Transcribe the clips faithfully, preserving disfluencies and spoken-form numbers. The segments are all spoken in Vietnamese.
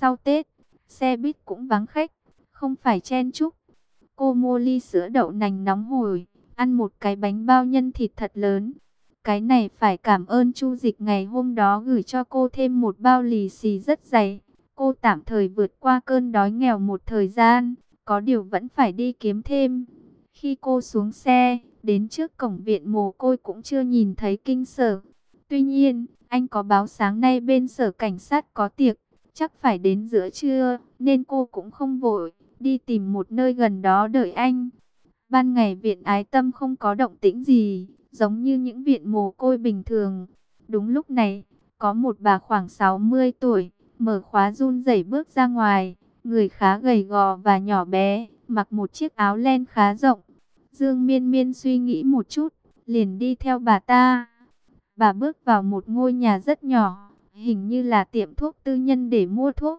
sau Tết, xe buýt cũng vắng khách, không phải chen chúc. Cô mua ly sữa đậu nành nóng hổi, ăn một cái bánh bao nhân thịt thật lớn. Cái này phải cảm ơn Chu Dịch ngày hôm đó gửi cho cô thêm một bao lì xì rất dày. Cô tạm thời vượt qua cơn đói nghèo một thời gian, có điều vẫn phải đi kiếm thêm. Khi cô xuống xe, đến trước cổng viện mồ côi cũng chưa nhìn thấy Kinh Sở. Tuy nhiên, anh có báo sáng nay bên sở cảnh sát có tiệc, chắc phải đến giữa trưa, nên cô cũng không vội, đi tìm một nơi gần đó đợi anh. Ban ngày viện Ái Tâm không có động tĩnh gì, giống như những viện mồ côi bình thường. Đúng lúc này, có một bà khoảng sáu mươi tuổi, mở khóa run rẩy bước ra ngoài, người khá gầy gò và nhỏ bé, mặc một chiếc áo len khá rộng. Dương Miên Miên suy nghĩ một chút, liền đi theo bà ta. Bà bước vào một ngôi nhà rất nhỏ, hình như là tiệm thuốc tư nhân để mua thuốc.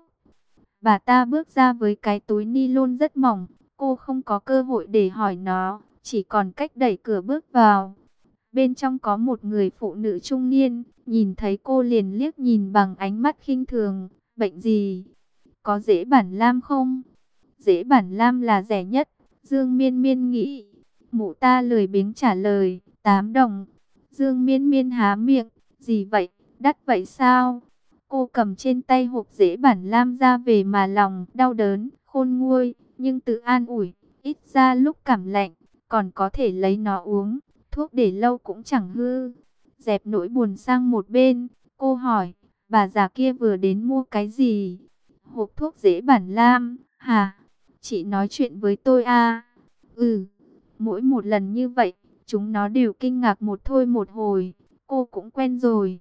Bà ta bước ra với cái túi ni lông rất mỏng, cô không có cơ hội để hỏi nó, chỉ còn cách đẩy cửa bước vào. Bên trong có một người phụ nữ trung niên, nhìn thấy cô liền liếc nhìn bằng ánh mắt khinh thường. Bệnh gì? Có dễ bản lam không? Dễ bản lam là rẻ nhất, Dương Miên Miên nghĩ. Mụ ta lười biếng trả lời, tám đồng. Dương Miên Miên há miệng, gì vậy, đắt vậy sao? Cô cầm trên tay hộp dễ bản lam ra về mà lòng đau đớn, khôn nguôi, nhưng tự an ủi, ít ra lúc cảm lạnh, còn có thể lấy nó uống, thuốc để lâu cũng chẳng hư. Dẹp nỗi buồn sang một bên, cô hỏi, bà già kia vừa đến mua cái gì? Hộp thuốc dễ bản lam, hả? Chị nói chuyện với tôi à? Ừ, mỗi một lần như vậy, chúng nó đều kinh ngạc một thôi một hồi, cô cũng quen rồi.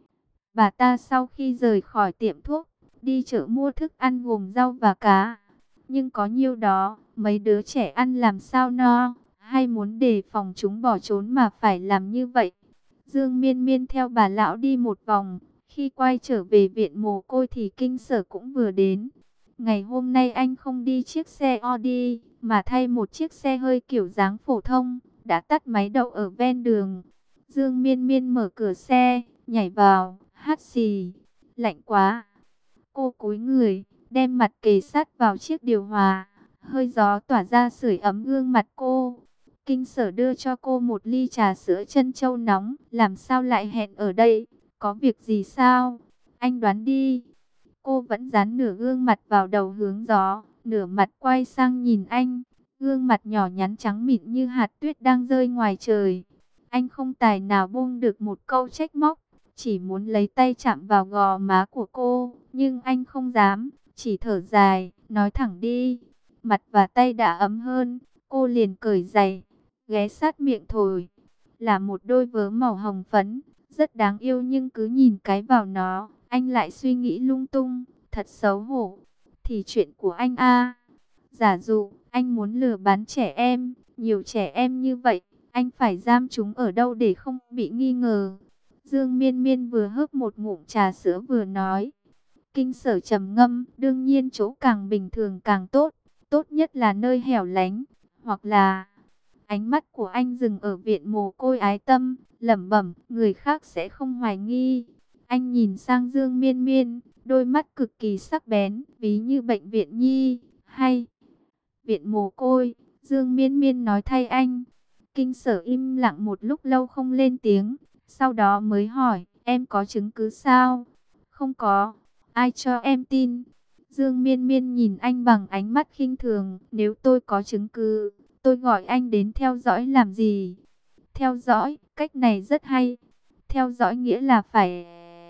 Bà ta sau khi rời khỏi tiệm thuốc, đi chợ mua thức ăn gồm rau và cá. Nhưng có nhiêu đó, mấy đứa trẻ ăn làm sao no, hay muốn đề phòng chúng bỏ trốn mà phải làm như vậy. Dương Miên Miên theo bà lão đi một vòng, khi quay trở về viện mồ côi thì Kinh Sở cũng vừa đến. Ngày hôm nay anh không đi chiếc xe Audi, mà thay một chiếc xe hơi kiểu dáng phổ thông, đã tắt máy đậu ở ven đường. Dương Miên Miên mở cửa xe, nhảy vào, hắt xì, lạnh quá. Cô cúi người, đem mặt kề sát vào chiếc điều hòa, hơi gió tỏa ra sưởi ấm gương mặt cô. Kinh Sở đưa cho cô một ly trà sữa trân châu nóng, làm sao lại hẹn ở đây, có việc gì sao? Anh đoán đi. Cô vẫn dán nửa gương mặt vào đầu hướng gió, nửa mặt quay sang nhìn anh. Gương mặt nhỏ nhắn trắng mịn như hạt tuyết đang rơi ngoài trời. Anh không tài nào buông được một câu trách móc, chỉ muốn lấy tay chạm vào gò má của cô, nhưng anh không dám, chỉ thở dài, nói thẳng đi. Mặt và tay đã ấm hơn, cô liền cởi giày, ghé sát miệng thổi. Là một đôi vớ màu hồng phấn, rất đáng yêu, nhưng cứ nhìn cái vào nó, anh lại suy nghĩ lung tung, thật xấu hổ. Thì chuyện của anh a. Giả dụ anh muốn lừa bán trẻ em, nhiều trẻ em như vậy, anh phải giam chúng ở đâu để không bị nghi ngờ? Dương Miên Miên vừa hớp một ngụm trà sữa vừa nói. Kinh Sở trầm ngâm, đương nhiên chỗ càng bình thường càng tốt, tốt nhất là nơi hẻo lánh, hoặc là... Ánh mắt của anh dừng ở viện mồ côi Ái Tâm, lẩm bẩm, người khác sẽ không hoài nghi. Anh nhìn sang Dương Miên Miên, đôi mắt cực kỳ sắc bén, ví như bệnh viện nhi, hay viện mồ côi. Dương Miên Miên nói thay anh. Kinh Sở im lặng một lúc lâu không lên tiếng, sau đó mới hỏi, em có chứng cứ sao? Không có, ai cho em tin? Dương Miên Miên nhìn anh bằng ánh mắt khinh thường, nếu tôi có chứng cứ, tôi gọi anh đến theo dõi làm gì? Theo dõi, cách này rất hay. Theo dõi nghĩa là phải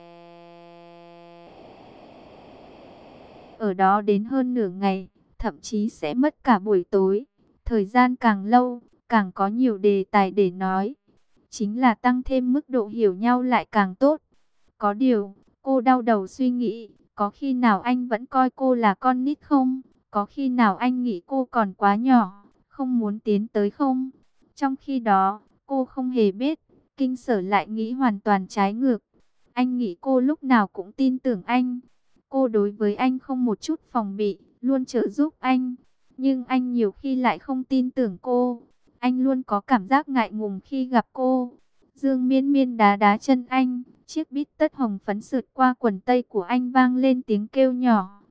ở đó đến hơn nửa ngày, thậm chí sẽ mất cả buổi tối. Thời gian càng lâu, càng có nhiều đề tài để nói. Chính là tăng thêm mức độ hiểu nhau lại càng tốt. Có điều, cô đau đầu suy nghĩ, có khi nào anh vẫn coi cô là con nít không? Có khi nào anh nghĩ cô còn quá nhỏ, không muốn tiến tới không? Trong khi đó, cô không hề biết, Kinh Sở lại nghĩ hoàn toàn trái ngược. Anh nghĩ cô lúc nào cũng tin tưởng anh. Cô đối với anh không một chút phòng bị, luôn trợ giúp anh. Nhưng anh nhiều khi lại không tin tưởng cô. Anh luôn có cảm giác ngại ngùng khi gặp cô. Dương Miên Miên đá đá chân anh. Chiếc bít tất hồng phấn sượt qua quần tây của anh vang lên tiếng kêu nhỏ.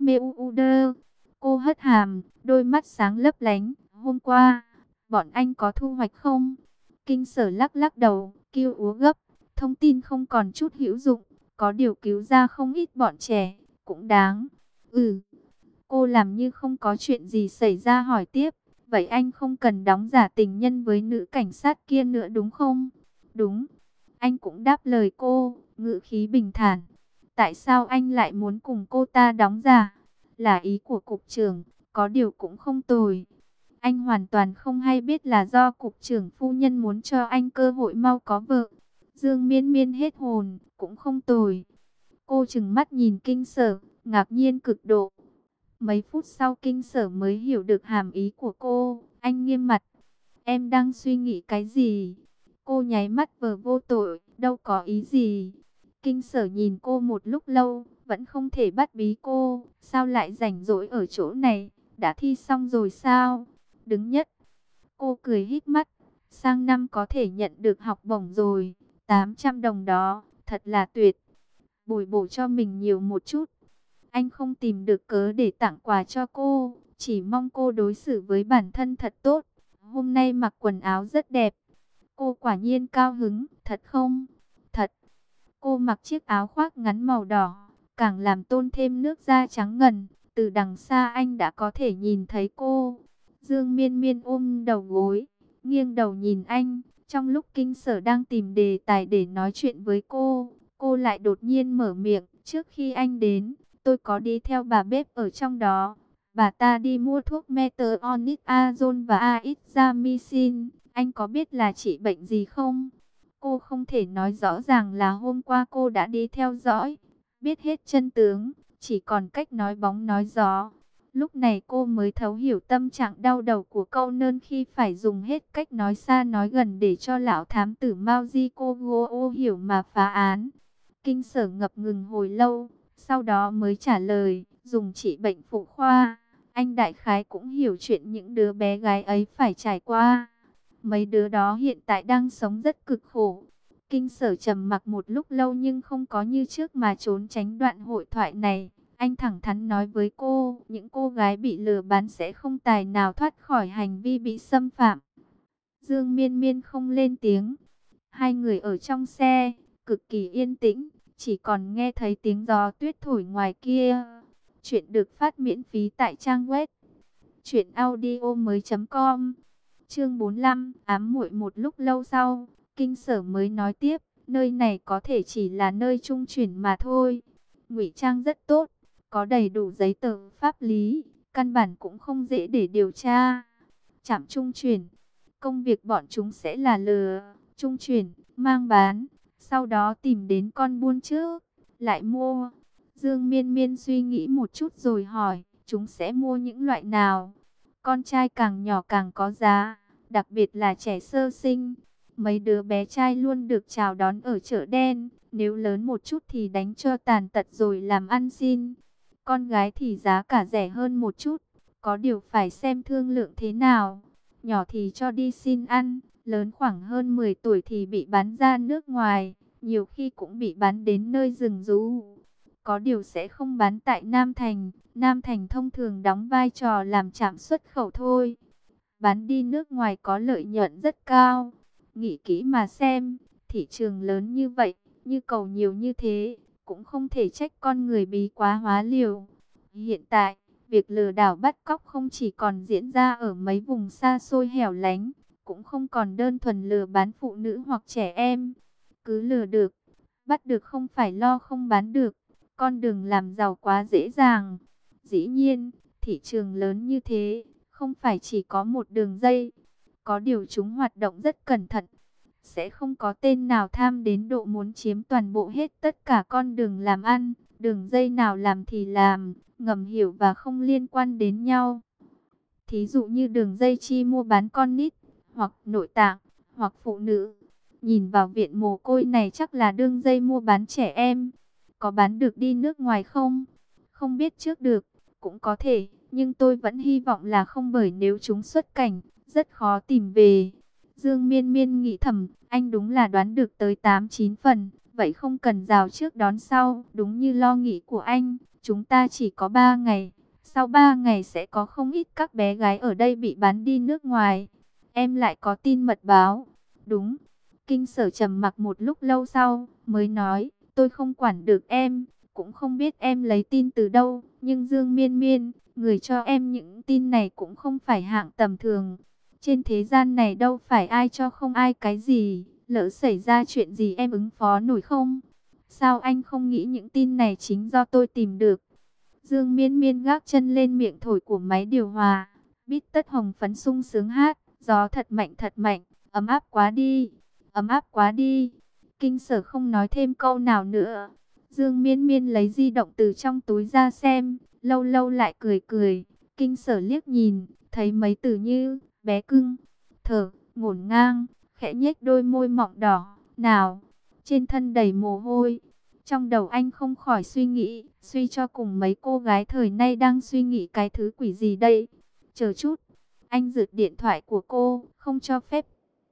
Meuder. Cô hất hàm, đôi mắt sáng lấp lánh. Hôm qua, bọn anh có thu hoạch không? Kinh Sở lắc lắc đầu, kêu úa gấp. Thông tin không còn chút hữu dụng. Có điều cứu ra không ít bọn trẻ, cũng đáng. Ừ. Cô làm như không có chuyện gì xảy ra hỏi tiếp. Vậy anh không cần đóng giả tình nhân với nữ cảnh sát kia nữa đúng không? Đúng. Anh cũng đáp lời cô, ngữ khí bình thản. Tại sao anh lại muốn cùng cô ta đóng giả? Là ý của cục trưởng, có điều cũng không tồi. Anh hoàn toàn không hay biết là do cục trưởng phu nhân muốn cho anh cơ hội mau có vợ. Dương Miên Miên hết hồn, cũng không tồi. Cô trừng mắt nhìn Kinh Sở, ngạc nhiên cực độ. Mấy phút sau Kinh Sở mới hiểu được hàm ý của cô, anh nghiêm mặt. Em đang suy nghĩ cái gì? Cô nháy mắt vờ vô tội, đâu có ý gì. Kinh Sở nhìn cô một lúc lâu, vẫn không thể bắt bí cô. Sao lại rảnh rỗi ở chỗ này? Đã thi xong rồi sao? Đứng nhất. Cô cười híp mắt. Sang năm có thể nhận được học bổng rồi. tám trăm đồng đó, thật là tuyệt. Bồi bổ cho mình nhiều một chút. Anh không tìm được cớ để tặng quà cho cô. Chỉ mong cô đối xử với bản thân thật tốt. Hôm nay mặc quần áo rất đẹp. Cô quả nhiên cao hứng, thật không? Thật. Cô mặc chiếc áo khoác ngắn màu đỏ, càng làm tôn thêm nước da trắng ngần. Từ đằng xa anh đã có thể nhìn thấy cô. Dương Miên Miên ôm đầu gối, nghiêng đầu nhìn anh. Trong lúc Kinh Sở đang tìm đề tài để nói chuyện với cô, cô lại đột nhiên mở miệng. Trước khi anh đến, tôi có đi theo bà bếp ở trong đó. Bà ta đi mua thuốc Metronidazole và Azithromycin. Anh có biết là trị bệnh gì không? Cô không thể nói rõ ràng là hôm qua cô đã đi theo dõi. Biết hết chân tướng, chỉ còn cách nói bóng nói gió. Lúc này cô mới thấu hiểu tâm trạng đau đầu của câu nơn khi phải dùng hết cách nói xa nói gần để cho lão thám tử Mao Di cô Gô hiểu mà phá án. Kinh Sở ngập ngừng hồi lâu, sau đó mới trả lời, dùng trị bệnh phụ khoa. Anh đại khái cũng hiểu chuyện những đứa bé gái ấy phải trải qua. Mấy đứa đó hiện tại đang sống rất cực khổ. Kinh Sở trầm mặc một lúc lâu nhưng không có như trước mà trốn tránh đoạn hội thoại này. Anh thẳng thắn nói với cô, những cô gái bị lừa bán sẽ không tài nào thoát khỏi hành vi bị xâm phạm. Dương Miên Miên không lên tiếng. Hai người ở trong xe, cực kỳ yên tĩnh, chỉ còn nghe thấy tiếng gió tuyết thổi ngoài kia. Chuyện được phát miễn phí tại trang web truyện audio mới chấm com. Chương bốn mươi lăm, ám muội. Một lúc lâu sau, Kinh Sở mới nói tiếp, nơi này có thể chỉ là nơi trung chuyển mà thôi. Ngụy trang rất tốt, có đầy đủ giấy tờ pháp lý, căn bản cũng không dễ để điều tra. Trạm trung chuyển, công việc bọn chúng sẽ là lừa, trung chuyển, mang bán, sau đó tìm đến con buôn trước, lại mua. Dương Miên Miên suy nghĩ một chút rồi hỏi, chúng sẽ mua những loại nào? Con trai càng nhỏ càng có giá, đặc biệt là trẻ sơ sinh. Mấy đứa bé trai luôn được chào đón ở chợ đen, nếu lớn một chút thì đánh cho tàn tật rồi làm ăn xin. Con gái thì giá cả rẻ hơn một chút, có điều phải xem thương lượng thế nào. Nhỏ thì cho đi xin ăn, lớn khoảng hơn mười tuổi thì bị bán ra nước ngoài, nhiều khi cũng bị bán đến nơi rừng rú. Có điều sẽ không bán tại Nam Thành, Nam Thành thông thường đóng vai trò làm trạm xuất khẩu thôi. Bán đi nước ngoài có lợi nhuận rất cao. Nghĩ kỹ mà xem, thị trường lớn như vậy, như cầu nhiều như thế, cũng không thể trách con người bí quá hóa liều. Hiện tại, việc lừa đảo bắt cóc không chỉ còn diễn ra ở mấy vùng xa xôi hẻo lánh, cũng không còn đơn thuần lừa bán phụ nữ hoặc trẻ em. Cứ lừa được, bắt được không phải lo không bán được. Con đường làm giàu quá dễ dàng. Dĩ nhiên, thị trường lớn như thế, không phải chỉ có một đường dây. Có điều chúng hoạt động rất cẩn thận. Sẽ không có tên nào tham đến độ muốn chiếm toàn bộ hết tất cả con đường làm ăn. Đường dây nào làm thì làm, ngầm hiểu và không liên quan đến nhau. Thí dụ như đường dây chi mua bán con nít, hoặc nội tạng, hoặc phụ nữ. Nhìn vào viện mồ côi này chắc là đường dây mua bán trẻ em. Có bán được đi nước ngoài không? Không biết trước được, cũng có thể, nhưng tôi vẫn hy vọng là không, bởi nếu chúng xuất cảnh, rất khó tìm về. Dương Miên Miên nghĩ thầm, anh đúng là đoán được tới tám chín phần, Vậy không cần rào trước đón sau, đúng như lo nghĩ của anh, chúng ta chỉ có ba ngày. Sau ba ngày sẽ có không ít các bé gái ở đây bị bán đi nước ngoài. Em lại có tin mật báo. Đúng. Kinh Sở trầm mặc một lúc lâu sau, mới nói, tôi không quản được em, cũng không biết em lấy tin từ đâu, nhưng Dương Miên Miên, người cho em những tin này cũng không phải hạng tầm thường. Trên thế gian này đâu phải ai cho không ai cái gì, lỡ xảy ra chuyện gì em ứng phó nổi không? Sao anh không nghĩ những tin này chính do tôi tìm được? Dương Miên Miên gác chân lên miệng thổi của máy điều hòa, bít tất hồng phấn sung sướng hát, gió thật mạnh thật mạnh, ấm áp quá đi, ấm áp quá đi. Kinh Sở không nói thêm câu nào nữa. Dương Miên Miên lấy di động từ trong túi ra xem, lâu lâu lại cười cười. Kinh Sở liếc nhìn, thấy mấy từ như bé cưng, thở, ngổn ngang, khẽ nhếch đôi môi mọng đỏ, nào, trên thân đầy mồ hôi. Trong đầu anh không khỏi suy nghĩ, suy cho cùng mấy cô gái thời nay đang suy nghĩ cái thứ quỷ gì đây. Chờ chút, anh giật điện thoại của cô, không cho phép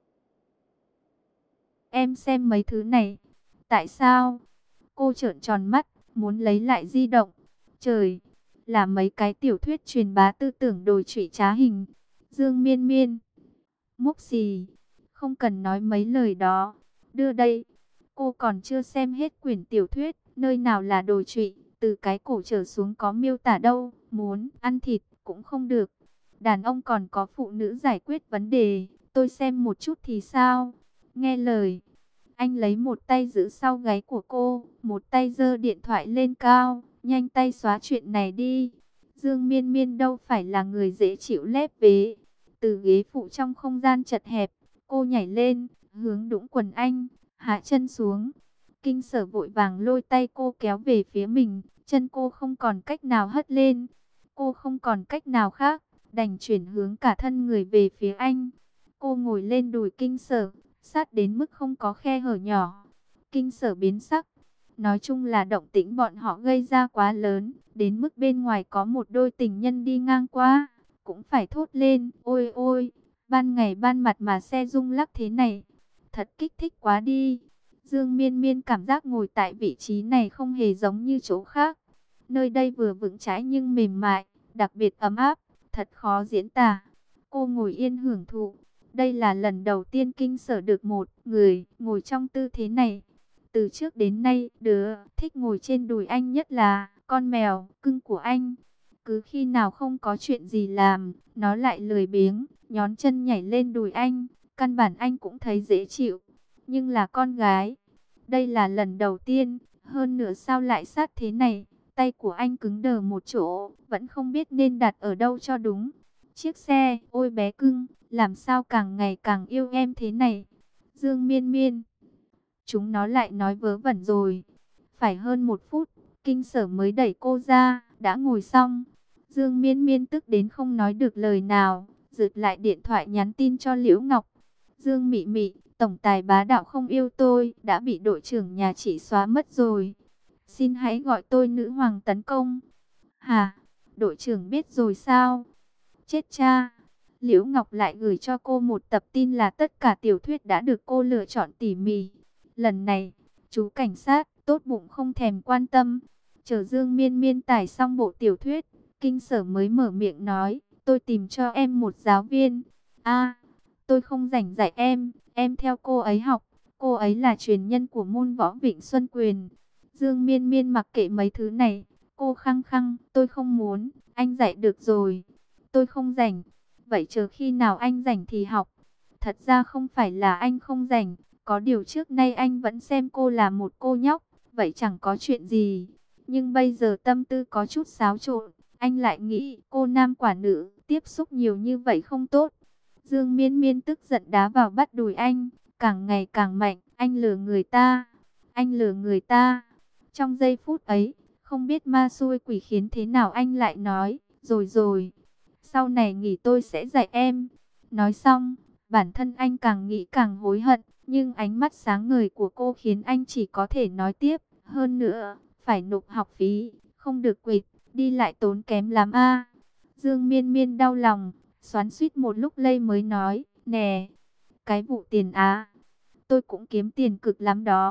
em xem mấy thứ này. Tại sao? Cô trợn tròn mắt, muốn lấy lại di động. Trời, là mấy cái tiểu thuyết truyền bá tư tưởng đồi trụy trá hình. Dương Miên Miên, mốc xì, không cần nói mấy lời đó. Đưa đây, cô còn chưa xem hết quyển tiểu thuyết, nơi nào là đồi trụy, từ cái cổ trở xuống có miêu tả đâu, muốn ăn thịt cũng không được. Đàn ông còn có phụ nữ giải quyết vấn đề, tôi xem một chút thì sao? Nghe lời. Anh lấy một tay giữ sau gáy của cô, một tay giơ điện thoại lên cao, nhanh tay xóa chuyện này đi. Dương Miên Miên đâu phải là người dễ chịu lép vế. Từ ghế phụ trong không gian chật hẹp, cô nhảy lên, hướng đũng quần anh, hạ chân xuống. Kinh Sở vội vàng lôi tay cô kéo về phía mình, chân cô không còn cách nào hất lên. Cô không còn cách nào khác, đành chuyển hướng cả thân người về phía anh. Cô ngồi lên đùi Kinh Sở, sát đến mức không có khe hở nhỏ. Kinh Sở biến sắc. Nói chung là động tĩnh bọn họ gây ra quá lớn, đến mức bên ngoài có một đôi tình nhân đi ngang qua, cũng phải thốt lên, ôi ôi, ban ngày ban mặt mà xe rung lắc thế này, thật kích thích quá đi. Dương Miên Miên cảm giác ngồi tại vị trí này không hề giống như chỗ khác. Nơi đây vừa vững chãi nhưng mềm mại, đặc biệt ấm áp, thật khó diễn tả. Cô ngồi yên hưởng thụ. Đây là lần đầu tiên Kinh Sở được một người ngồi trong tư thế này. Từ trước đến nay, đứa thích ngồi trên đùi anh nhất là con mèo cưng của anh. Cứ khi nào không có chuyện gì làm, nó lại lười biếng, nhón chân nhảy lên đùi anh. Căn bản anh cũng thấy dễ chịu. Nhưng là con gái. Đây là lần đầu tiên, hơn nữa sao lại sát thế này. Tay của anh cứng đờ một chỗ, vẫn không biết nên đặt ở đâu cho đúng. Chiếc xe, ôi bé cưng, làm sao càng ngày càng yêu em thế này. Dương Miên Miên, chúng nó lại nói vớ vẩn rồi. Phải hơn một phút, Kinh Sở mới đẩy cô ra, đã ngồi xong. Dương Miên Miên tức đến không nói được lời nào, giật lại điện thoại nhắn tin cho Liễu Ngọc. Dương Mị Mị, tổng tài bá đạo không yêu tôi, đã bị đội trưởng nhà chị xóa mất rồi. Xin hãy gọi tôi nữ hoàng tấn công. Hả? Đội trưởng biết rồi sao? Chết cha! Liễu Ngọc lại gửi cho cô một tập tin là tất cả tiểu thuyết đã được cô lựa chọn tỉ mỉ. Lần này, chú cảnh sát tốt bụng không thèm quan tâm. Chờ Dương Miên Miên tải xong bộ tiểu thuyết, Kinh Sở mới mở miệng nói, tôi tìm cho em một giáo viên. A, tôi không rảnh dạy em, em theo cô ấy học. Cô ấy là truyền nhân của môn võ Vịnh Xuân Quyền. Dương Miên Miên mặc kệ mấy thứ này. Cô khăng khăng, tôi không muốn, anh dạy được rồi. Tôi không rảnh. Vậy chờ khi nào anh rảnh thì học. Thật ra không phải là anh không rảnh. Có điều trước nay anh vẫn xem cô là một cô nhóc. Vậy chẳng có chuyện gì. Nhưng bây giờ tâm tư có chút xáo trộn. Anh lại nghĩ cô nam quả nữ. Tiếp xúc nhiều như vậy không tốt. Dương Miên Miên tức giận đá vào bắt đùi anh. Càng ngày càng mạnh. Anh lừa người ta. Anh lừa người ta. Trong giây phút ấy, không biết ma xui quỷ khiến thế nào anh lại nói. Rồi rồi. Sau này nghỉ tôi sẽ dạy em. Nói xong, bản thân anh càng nghĩ càng hối hận. Nhưng ánh mắt sáng ngời của cô khiến anh chỉ có thể nói tiếp. Hơn nữa, phải nộp học phí. Không được quỵt, đi lại tốn kém lắm a. Dương Miên Miên đau lòng, xoắn xuýt một lúc lây mới nói. Nè, cái vụ tiền á, tôi cũng kiếm tiền cực lắm đó.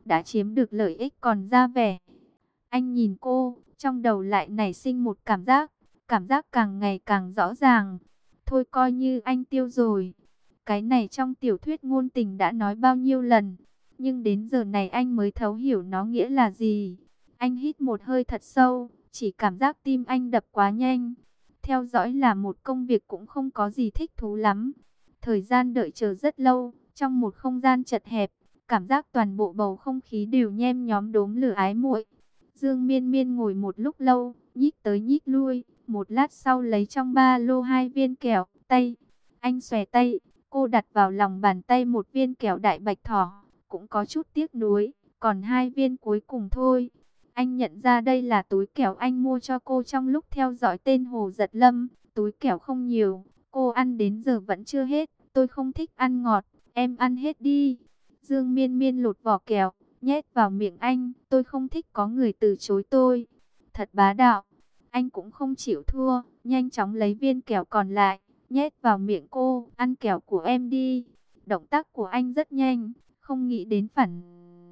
đã chiếm được lợi ích còn ra vẻ. Anh nhìn cô, trong đầu lại nảy sinh một cảm giác, cảm giác càng ngày càng rõ ràng. Thôi coi như anh tiêu rồi. Cái này trong tiểu thuyết ngôn tình đã nói bao nhiêu lần, nhưng đến giờ này anh mới thấu hiểu nó nghĩa là gì. Anh hít một hơi thật sâu, chỉ cảm giác tim anh đập quá nhanh. Theo dõi là một công việc cũng không có gì thích thú lắm. Thời gian đợi chờ rất lâu, trong một không gian chật hẹp, cảm giác toàn bộ bầu không khí đều nhem nhóm đốm lửa ái muội. Dương Miên Miên ngồi một lúc lâu, nhích tới nhích lui, một lát sau lấy trong ba lô hai viên kẹo, tay. Anh xòe tay, cô đặt vào lòng bàn tay một viên kẹo đại bạch thỏ, cũng có chút tiếc nuối, còn hai viên cuối cùng thôi. Anh nhận ra đây là túi kẹo anh mua cho cô trong lúc theo dõi tên Hồ Giật Lâm, túi kẹo không nhiều, cô ăn đến giờ vẫn chưa hết, tôi không thích ăn ngọt, em ăn hết đi. Dương Miên Miên lột vỏ kẹo, nhét vào miệng anh, tôi không thích có người từ chối tôi. Thật bá đạo, anh cũng không chịu thua, nhanh chóng lấy viên kẹo còn lại, nhét vào miệng cô, ăn kẹo của em đi. Động tác của anh rất nhanh, không nghĩ đến phản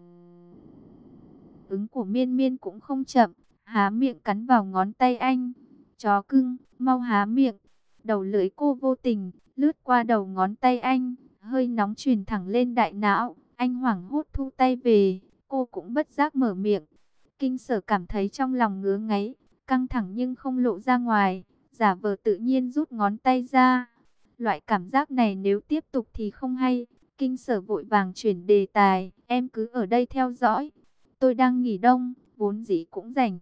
ứng của Miên Miên cũng không chậm, há miệng cắn vào ngón tay anh. Chó cưng, mau há miệng. Đầu lưỡi cô vô tình, lướt qua đầu ngón tay anh, hơi nóng truyền thẳng lên đại não. Anh hoảng hốt thu tay về, cô cũng bất giác mở miệng. Kinh Sở cảm thấy trong lòng ngứa ngáy, căng thẳng nhưng không lộ ra ngoài, giả vờ tự nhiên rút ngón tay ra. Loại cảm giác này nếu tiếp tục thì không hay. Kinh Sở vội vàng chuyển đề tài, em cứ ở đây theo dõi. Tôi đang nghỉ đông, vốn dĩ cũng rảnh.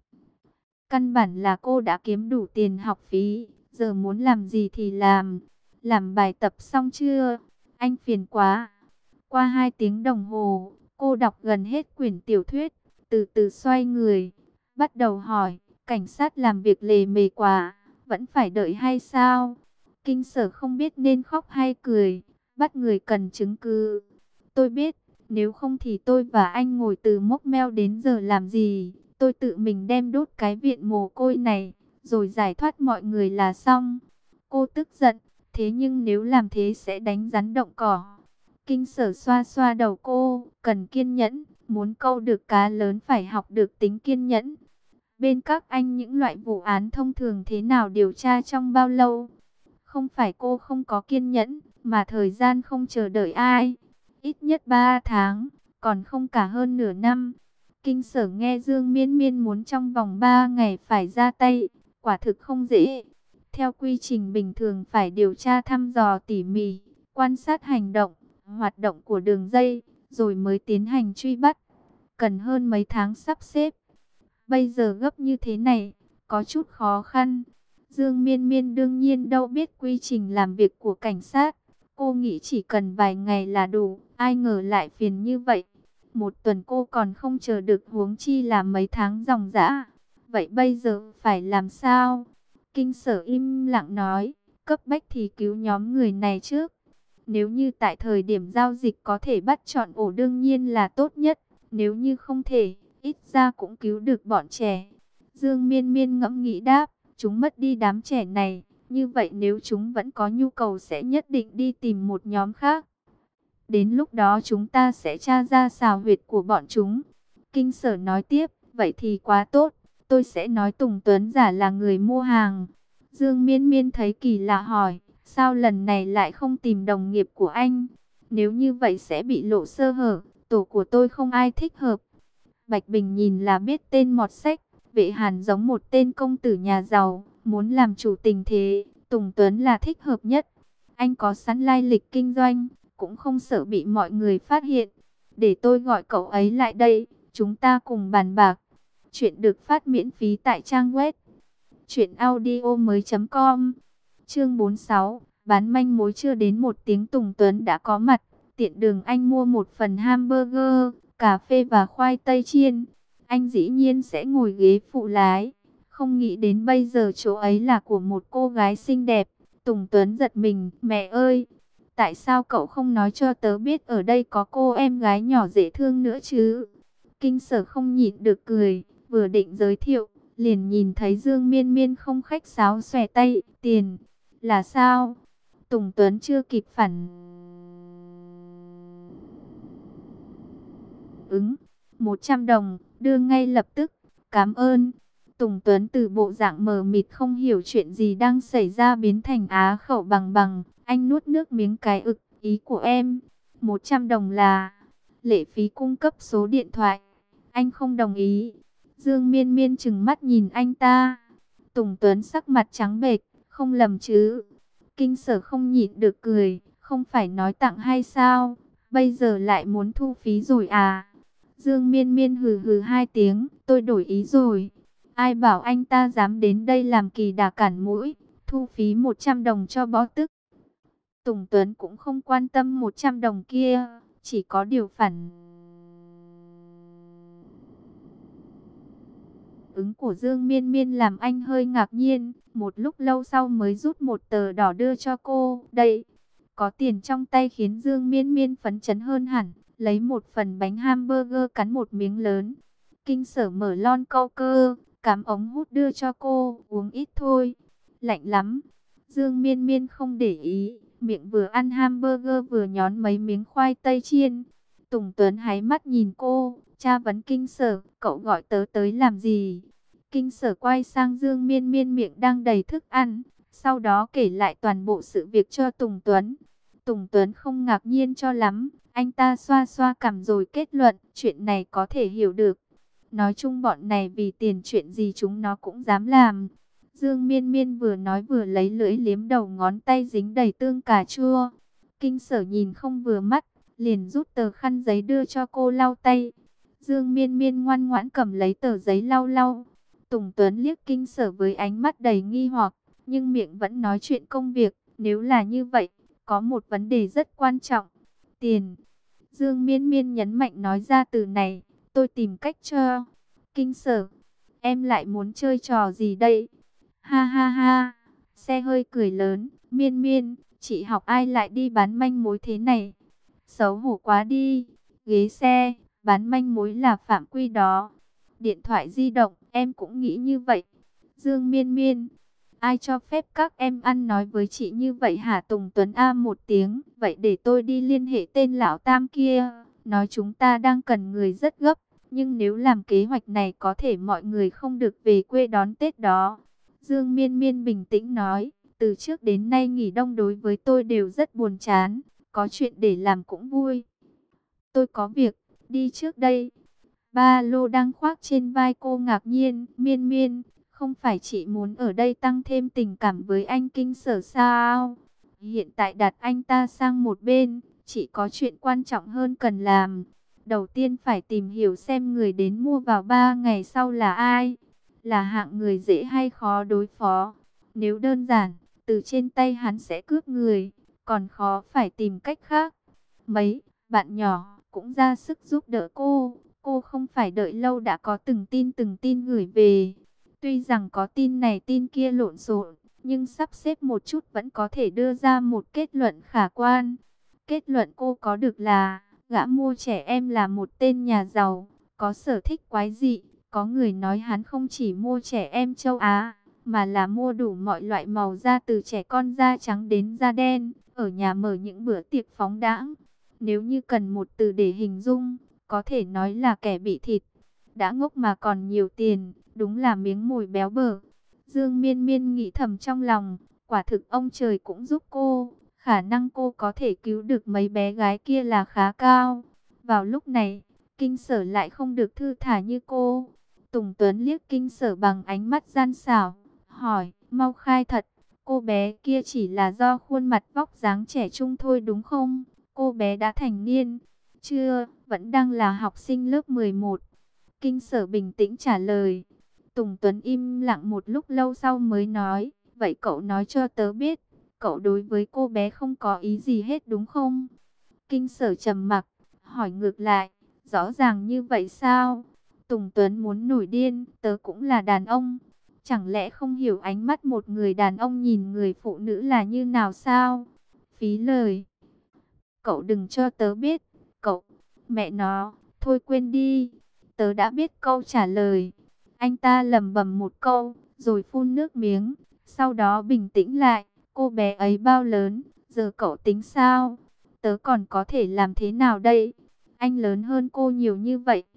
Căn bản là cô đã kiếm đủ tiền học phí, giờ muốn làm gì thì làm. Làm bài tập xong chưa? Anh phiền quá. Qua hai tiếng đồng hồ, cô đọc gần hết quyển tiểu thuyết, từ từ xoay người, bắt đầu hỏi, cảnh sát làm việc lề mề quá, vẫn phải đợi hay sao? Kinh Sở không biết nên khóc hay cười, bắt người cần chứng cứ. Tôi biết, nếu không thì tôi và anh ngồi từ mốc meo đến giờ làm gì? Tôi tự mình đem đốt cái viện mồ côi này, rồi giải thoát mọi người là xong. Cô tức giận, thế nhưng nếu làm thế sẽ đánh rắn động cỏ. Kinh Sở xoa xoa đầu cô, cần kiên nhẫn, muốn câu được cá lớn phải học được tính kiên nhẫn. Bên các anh những loại vụ án thông thường thế nào điều tra trong bao lâu? Không phải cô không có kiên nhẫn, mà thời gian không chờ đợi ai. Ít nhất ba tháng, còn không cả hơn nửa năm. Kinh Sở nghe Dương Miên Miên muốn trong vòng ba ngày phải ra tay, quả thực không dễ. Theo quy trình bình thường phải điều tra thăm dò tỉ mỉ, quan sát hành động, hoạt động của đường dây, rồi mới tiến hành truy bắt. Cần hơn mấy tháng sắp xếp. Bây giờ gấp như thế này, có chút khó khăn. Dương Miên Miên đương nhiên đâu biết quy trình làm việc của cảnh sát. Cô nghĩ chỉ cần vài ngày là đủ, ai ngờ lại phiền như vậy. Một tuần cô còn không chờ được, huống chi là mấy tháng ròng rã. Vậy bây giờ phải làm sao? Kinh Sở im lặng nói, cấp bách thì cứu nhóm người này trước. Nếu như tại thời điểm giao dịch có thể bắt chọn ổ đương nhiên là tốt nhất. Nếu như không thể, ít ra cũng cứu được bọn trẻ. Dương Miên Miên ngẫm nghĩ đáp, chúng mất đi đám trẻ này. Như vậy nếu chúng vẫn có nhu cầu sẽ nhất định đi tìm một nhóm khác. Đến lúc đó chúng ta sẽ tra ra xào huyệt của bọn chúng. Kinh Sở nói tiếp, vậy thì quá tốt. Tôi sẽ nói Tùng Tuấn giả là người mua hàng. Dương Miên Miên thấy kỳ lạ hỏi, sao lần này lại không tìm đồng nghiệp của anh? Nếu như vậy sẽ bị lộ sơ hở, tổ của tôi không ai thích hợp. Bạch Bình nhìn là biết tên mọt sách, Vệ Hàn giống một tên công tử nhà giàu, muốn làm chủ tình thế, Tùng Tuấn là thích hợp nhất. Anh có sẵn lai lịch kinh doanh, cũng không sợ bị mọi người phát hiện. Để tôi gọi cậu ấy lại đây, chúng ta cùng bàn bạc. Chuyện được phát miễn phí tại trang web truyện audio mới chấm com. Chương bốn mươi sáu, bán manh mối chưa đến một tiếng Tùng Tuấn đã có mặt. Tiện đường anh mua một phần hamburger, cà phê và khoai tây chiên. Anh dĩ nhiên sẽ ngồi ghế phụ lái. Không nghĩ đến bây giờ chỗ ấy là của một cô gái xinh đẹp. Tùng Tuấn giật mình, mẹ ơi! Tại sao cậu không nói cho tớ biết ở đây có cô em gái nhỏ dễ thương nữa chứ? Kinh Sở không nhịn được cười, vừa định giới thiệu, liền nhìn thấy Dương Miên Miên không khách sáo xòe tay, tiền, là sao? Tùng Tuấn chưa kịp phản ứng, một trăm đồng, đưa ngay lập tức. Cảm ơn. Tùng Tuấn từ bộ dạng mờ mịt không hiểu chuyện gì đang xảy ra biến thành á khẩu bằng bằng. Anh nuốt nước miếng cái ực, ý của em. một trăm đồng là lệ phí cung cấp số điện thoại. Anh không đồng ý. Dương Miên Miên trừng mắt nhìn anh ta. Tùng Tuấn sắc mặt trắng bệch, không lầm chứ. Kinh Sở không nhịn được cười, không phải nói tặng hay sao? Bây giờ lại muốn thu phí rồi à? Dương Miên Miên hừ hừ hai tiếng, tôi đổi ý rồi. Ai bảo anh ta dám đến đây làm kỳ đà cản mũi, thu phí một trăm đồng cho bó tức. Tùng Tuấn cũng không quan tâm một trăm đồng kia, chỉ có điều phản ứng của Dương Miên Miên làm anh hơi ngạc nhiên, một lúc lâu sau mới rút một tờ đỏ đưa cho cô. Đây, có tiền trong tay khiến Dương Miên Miên phấn chấn hơn hẳn, lấy một phần bánh hamburger cắn một miếng lớn. Kinh Sở mở lon câu cơ, cắm ống hút đưa cho cô, uống ít thôi, lạnh lắm. Dương Miên Miên không để ý, miệng vừa ăn hamburger vừa nhón mấy miếng khoai tây chiên. Tùng Tuấn háy mắt nhìn cô, tra vấn Kinh Sở, cậu gọi tớ tới làm gì? Kinh Sở quay sang Dương Miên Miên miệng đang đầy thức ăn, sau đó kể lại toàn bộ sự việc cho Tùng Tuấn. Tùng Tuấn không ngạc nhiên cho lắm, anh ta xoa xoa cằm rồi kết luận, chuyện này có thể hiểu được. Nói chung bọn này vì tiền chuyện gì chúng nó cũng dám làm. Dương Miên Miên vừa nói vừa lấy lưỡi liếm đầu ngón tay dính đầy tương cà chua. Kinh Sở nhìn không vừa mắt, liền rút tờ khăn giấy đưa cho cô lau tay. Dương Miên Miên ngoan ngoãn cầm lấy tờ giấy lau lau. Tùng Tuấn liếc Kinh Sở với ánh mắt đầy nghi hoặc, nhưng miệng vẫn nói chuyện công việc. Nếu là như vậy, có một vấn đề rất quan trọng. Tiền. Dương Miên Miên nhấn mạnh nói ra từ này. Tôi tìm cách cho. Kinh Sở, em lại muốn chơi trò gì đây? Ha ha ha. Xe hơi cười lớn. Miên Miên, chị học ai lại đi bán manh mối thế này? Xấu hổ quá đi. Ghế xe, bán manh mối là phạm quy đó. Điện thoại di động, em cũng nghĩ như vậy. Dương Miên Miên, ai cho phép các em ăn nói với chị như vậy hả? Tùng Tuấn A một tiếng. Vậy để tôi đi liên hệ tên lão tam kia. Nói chúng ta đang cần người rất gấp. Nhưng nếu làm kế hoạch này có thể mọi người không được về quê đón Tết đó. Dương Miên Miên bình tĩnh nói. Từ trước đến nay nghỉ đông đối với tôi đều rất buồn chán. Có chuyện để làm cũng vui. Tôi có việc, đi trước đây. Ba lô đang khoác trên vai cô ngạc nhiên. Miên Miên, không phải chị muốn ở đây tăng thêm tình cảm với anh Kinh Sở sao? Hiện tại đặt anh ta sang một bên, chị có chuyện quan trọng hơn cần làm. Đầu tiên phải tìm hiểu xem người đến mua vào ba ngày sau là ai. Là hạng người dễ hay khó đối phó. Nếu đơn giản, từ trên tay hắn sẽ cướp người. Còn khó phải tìm cách khác. Mấy bạn nhỏ cũng ra sức giúp đỡ cô. Cô không phải đợi lâu đã có từng tin từng tin gửi về. Tuy rằng có tin này tin kia lộn xộn, nhưng sắp xếp một chút vẫn có thể đưa ra một kết luận khả quan. Kết luận cô có được là, gã mua trẻ em là một tên nhà giàu, có sở thích quái dị. Có người nói hắn không chỉ mua trẻ em châu Á, mà là mua đủ mọi loại màu da từ trẻ con da trắng đến da đen, ở nhà mở những bữa tiệc phóng đãng. Nếu như cần một từ để hình dung, có thể nói là kẻ bị thịt. Đã ngốc mà còn nhiều tiền, đúng là miếng mồi béo bở. Dương Miên Miên nghĩ thầm trong lòng, quả thực ông trời cũng giúp cô. Khả năng cô có thể cứu được mấy bé gái kia là khá cao. Vào lúc này, Kinh Sở lại không được thư thả như cô. Tùng Tuấn liếc Kinh Sở bằng ánh mắt gian xảo, hỏi, mau khai thật, cô bé kia chỉ là do khuôn mặt vóc dáng trẻ trung thôi đúng không? Cô bé đã thành niên. Chưa, vẫn đang là học sinh lớp mười một. Kinh Sở bình tĩnh trả lời. Tùng Tuấn im lặng một lúc lâu sau mới nói, vậy cậu nói cho tớ biết, cậu đối với cô bé không có ý gì hết đúng không? Kinh Sở trầm mặc, hỏi ngược lại, rõ ràng như vậy sao? Tùng Tuấn muốn nổi điên, tớ cũng là đàn ông. Chẳng lẽ không hiểu ánh mắt một người đàn ông nhìn người phụ nữ là như nào sao? Phí lời. Cậu đừng cho tớ biết, cậu, mẹ nó, thôi quên đi. Tớ đã biết câu trả lời. Anh ta lẩm bẩm một câu, rồi phun nước miếng. Sau đó bình tĩnh lại, cô bé ấy bao lớn, giờ cậu tính sao? Tớ còn có thể làm thế nào đây? Anh lớn hơn cô nhiều như vậy.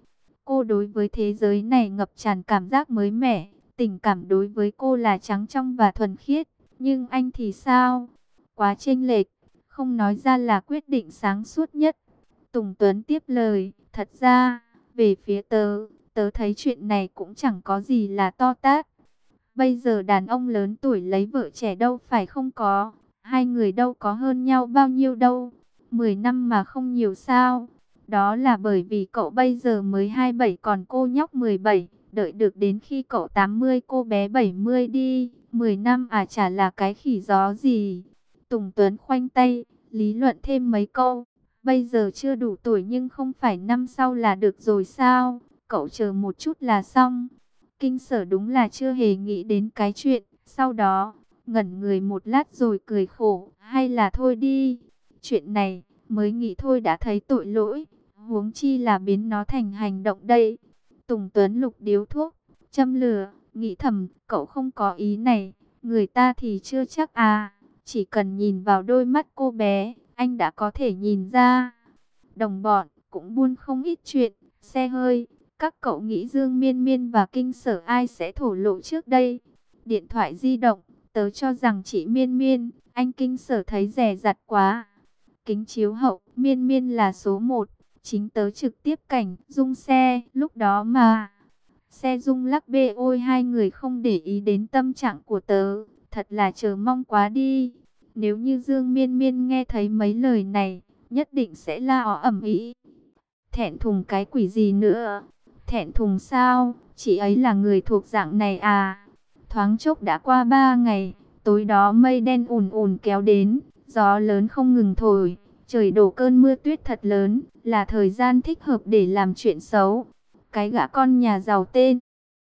Cô đối với thế giới này ngập tràn cảm giác mới mẻ, tình cảm đối với cô là trắng trong và thuần khiết. Nhưng anh thì sao? Quá chênh lệch, không nói ra là quyết định sáng suốt nhất. Tùng Tuấn tiếp lời, thật ra, về phía tớ, tớ thấy chuyện này cũng chẳng có gì là to tát. Bây giờ đàn ông lớn tuổi lấy vợ trẻ đâu phải không có, hai người đâu có hơn nhau bao nhiêu đâu. Mười năm mà không nhiều sao? Đó là bởi vì cậu bây giờ mới hai mươi bảy còn cô nhóc mười bảy, đợi được đến khi cậu tám mươi cô bé bảy mươi đi, mười năm à chả là cái khỉ gió gì. Tùng Tuấn khoanh tay, lý luận thêm mấy câu. Bây giờ chưa đủ tuổi nhưng không phải năm sau là được rồi sao? Cậu chờ một chút là xong. Kinh Sở đúng là chưa hề nghĩ đến cái chuyện. Sau đó, ngẩn người một lát rồi cười khổ. Hay là thôi đi. Chuyện này, mới nghĩ thôi đã thấy tội lỗi. Huống chi là biến nó thành hành động đây. Tùng Tuấn lục điếu thuốc, châm lửa, nghĩ thầm, cậu không có ý này. Người ta thì chưa chắc à. Chỉ cần nhìn vào đôi mắt cô bé, anh đã có thể nhìn ra. Đồng bọn cũng buôn không ít chuyện. Xe hơi, các cậu nghĩ Dương Miên Miên và Kinh Sở ai sẽ thổ lộ trước đây? Điện thoại di động, tớ cho rằng chị Miên Miên, anh Kinh Sở thấy dè dặt quá. Kính chiếu hậu, Miên Miên là số một. Chính tớ trực tiếp cảnh rung xe, lúc đó mà. Xe rung lắc bê ôi, hai người không để ý đến tâm trạng của tớ. Thật là chờ mong quá đi. Nếu như Dương Miên Miên nghe thấy mấy lời này, nhất định sẽ la ó ầm ĩ. Thẹn thùng cái quỷ gì nữa? Thẹn thùng sao? Chị ấy là người thuộc dạng này à? Thoáng chốc đã qua ba ngày, tối đó mây đen ùn ùn kéo đến, gió lớn không ngừng thổi, trời đổ cơn mưa tuyết thật lớn, là thời gian thích hợp để làm chuyện xấu. Cái gã con nhà giàu tên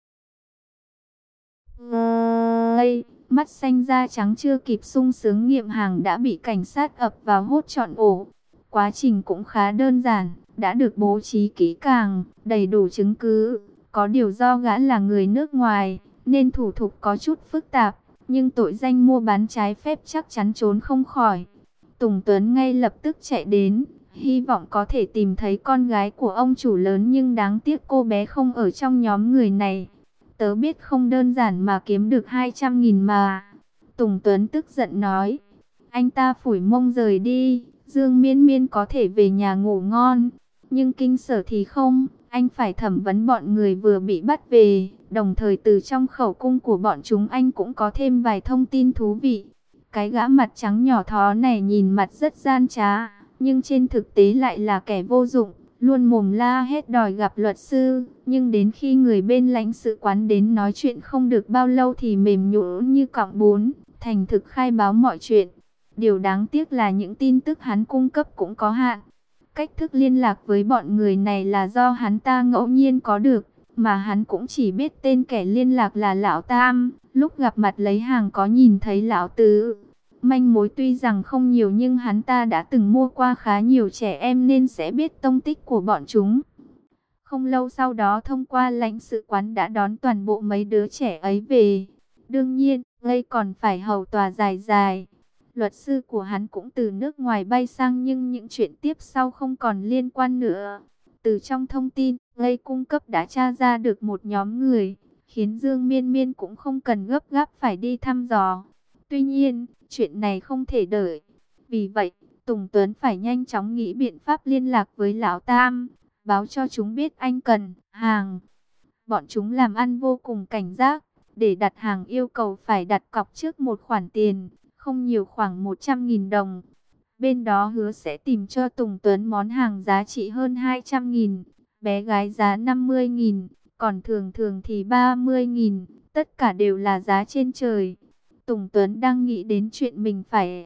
Ây, mắt xanh da trắng chưa kịp sung sướng nghiệm hàng đã bị cảnh sát ập vào hốt trọn ổ. Quá trình cũng khá đơn giản, đã được bố trí kỹ càng, đầy đủ chứng cứ. Có điều do gã là người nước ngoài, nên thủ tục có chút phức tạp, nhưng tội danh mua bán trái phép chắc chắn trốn không khỏi. Tùng Tuấn ngay lập tức chạy đến, hy vọng có thể tìm thấy con gái của ông chủ lớn, nhưng đáng tiếc cô bé không ở trong nhóm người này. Tớ biết không đơn giản mà kiếm được hai trăm nghìn mà. Tùng Tuấn tức giận nói. Anh ta phủi mông rời đi. Dương Miên Miên có thể về nhà ngủ ngon, nhưng Kinh Sở thì không. Anh phải thẩm vấn bọn người vừa bị bắt về. Đồng thời từ trong khẩu cung của bọn chúng anh cũng có thêm vài thông tin thú vị. Cái gã mặt trắng nhỏ thó này nhìn mặt rất gian trá, nhưng trên thực tế lại là kẻ vô dụng, luôn mồm la hét đòi gặp luật sư. Nhưng đến khi người bên lãnh sự quán đến nói chuyện không được bao lâu thì mềm nhũn như cọng bún, thành thực khai báo mọi chuyện. Điều đáng tiếc là những tin tức hắn cung cấp cũng có hạn. Cách thức liên lạc với bọn người này là do hắn ta ngẫu nhiên có được, mà hắn cũng chỉ biết tên kẻ liên lạc là Lão Tam. Lúc gặp mặt lấy hàng có nhìn thấy Lão Tứ. Manh mối tuy rằng không nhiều nhưng hắn ta đã từng mua qua khá nhiều trẻ em nên sẽ biết tông tích của bọn chúng. Không lâu sau đó thông qua lãnh sự quán đã đón toàn bộ mấy đứa trẻ ấy về. Đương nhiên, gây còn phải hầu tòa dài dài. Luật sư của hắn cũng từ nước ngoài bay sang, nhưng những chuyện tiếp sau không còn liên quan nữa. Từ trong thông tin, gây cung cấp đã tra ra được một nhóm người, khiến Dương Miên Miên cũng không cần gấp gáp phải đi thăm dò. Tuy nhiên, chuyện này không thể đợi. Vì vậy, Tùng Tuấn phải nhanh chóng nghĩ biện pháp liên lạc với Lão Tam, báo cho chúng biết anh cần hàng. Bọn chúng làm ăn vô cùng cảnh giác, để đặt hàng yêu cầu phải đặt cọc trước một khoản tiền, không nhiều, khoảng một trăm nghìn đồng. Bên đó hứa sẽ tìm cho Tùng Tuấn món hàng giá trị hơn hai trăm nghìn, bé gái giá năm mươi nghìn, còn thường thường thì ba mươi nghìn, tất cả đều là giá trên trời. Tùng Tuấn đang nghĩ đến chuyện mình phải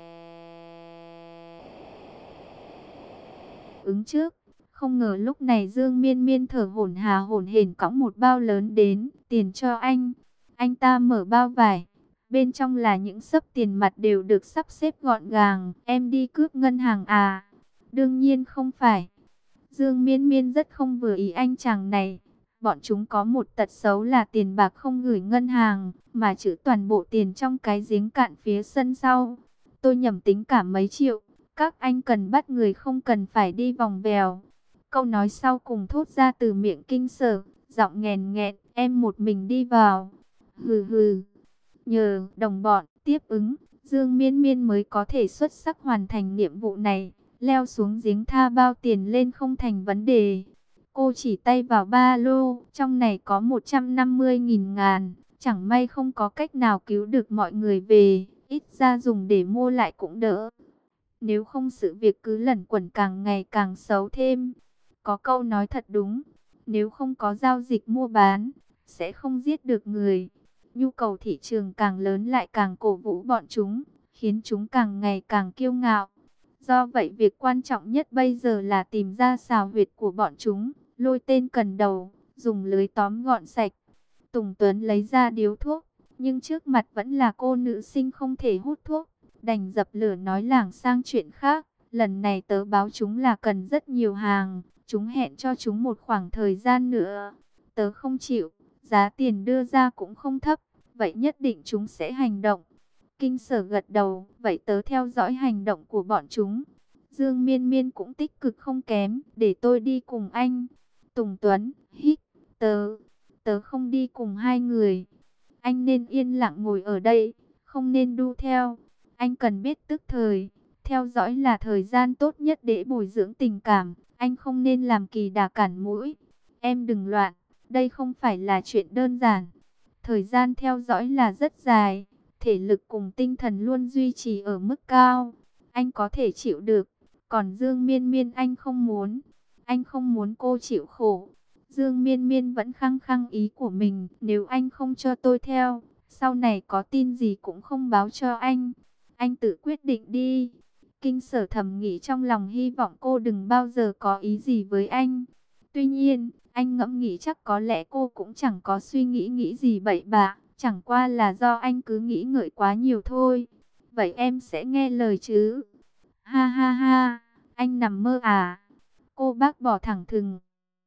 ứng trước. Không ngờ lúc này Dương Miên Miên thở hổn hà hổn hển cõng một bao lớn đến, tiền cho anh. Anh ta mở bao vải, bên trong là những xấp tiền mặt đều được sắp xếp gọn gàng. Em đi cướp ngân hàng à? Đương nhiên không phải. Dương Miên Miên rất không vừa ý anh chàng này. Bọn chúng có một tật xấu là tiền bạc không gửi ngân hàng, mà trữ toàn bộ tiền trong cái giếng cạn phía sân sau. Tôi nhầm tính cả mấy triệu. Các anh cần bắt người không cần phải đi vòng vèo. Câu nói sau cùng thốt ra từ miệng Kinh Sở, giọng nghèn nghẹn, em một mình đi vào. Hừ hừ, nhờ đồng bọn tiếp ứng, Dương Miên Miên mới có thể xuất sắc hoàn thành nhiệm vụ này. Leo xuống giếng tha bao tiền lên không thành vấn đề. Cô chỉ tay vào ba lô, trong này có một trăm năm mươi nghìn ngàn. Chẳng may không có cách nào cứu được mọi người về, ít ra dùng để mua lại cũng đỡ. Nếu không sự việc cứ lẩn quẩn càng ngày càng xấu thêm. Có câu nói thật đúng, nếu không có giao dịch mua bán, sẽ không giết được người. Nhu cầu thị trường càng lớn lại càng cổ vũ bọn chúng, khiến chúng càng ngày càng kiêu ngạo. Do vậy việc quan trọng nhất bây giờ là tìm ra xào huyệt của bọn chúng, lôi tên cần đầu, dùng lưới tóm gọn sạch. Tùng Tuấn lấy ra điếu thuốc, nhưng trước mặt vẫn là cô nữ sinh không thể hút thuốc. Đành dập lửa nói lảng sang chuyện khác. Lần này tớ báo chúng là cần rất nhiều hàng, chúng hẹn cho chúng một khoảng thời gian nữa. Tớ không chịu, giá tiền đưa ra cũng không thấp, vậy nhất định chúng sẽ hành động. Kinh Sở gật đầu, vậy tớ theo dõi hành động của bọn chúng. Dương Miên Miên cũng tích cực không kém, để tôi đi cùng anh. Tùng Tuấn, hít, tớ, tớ không đi cùng hai người. Anh nên yên lặng ngồi ở đây, không nên đu theo. Anh cần biết tức thời, theo dõi là thời gian tốt nhất để bồi dưỡng tình cảm. Anh không nên làm kỳ đà cản mũi. Em đừng loạn, đây không phải là chuyện đơn giản. Thời gian theo dõi là rất dài, thể lực cùng tinh thần luôn duy trì ở mức cao. Anh có thể chịu được, còn Dương Miên Miên anh không muốn. Anh không muốn cô chịu khổ. Dương Miên Miên vẫn khăng khăng ý của mình, nếu anh không cho tôi theo, sau này có tin gì cũng không báo cho anh. Anh tự quyết định đi. Kinh Sở thầm nghĩ trong lòng, hy vọng cô đừng bao giờ có ý gì với anh. Tuy nhiên, anh ngẫm nghĩ chắc có lẽ cô cũng chẳng có suy nghĩ nghĩ gì bậy bạ, chẳng qua là do anh cứ nghĩ ngợi quá nhiều thôi. Vậy em sẽ nghe lời chứ? Ha ha ha, anh nằm mơ à? Cô bác bỏ thẳng thừng.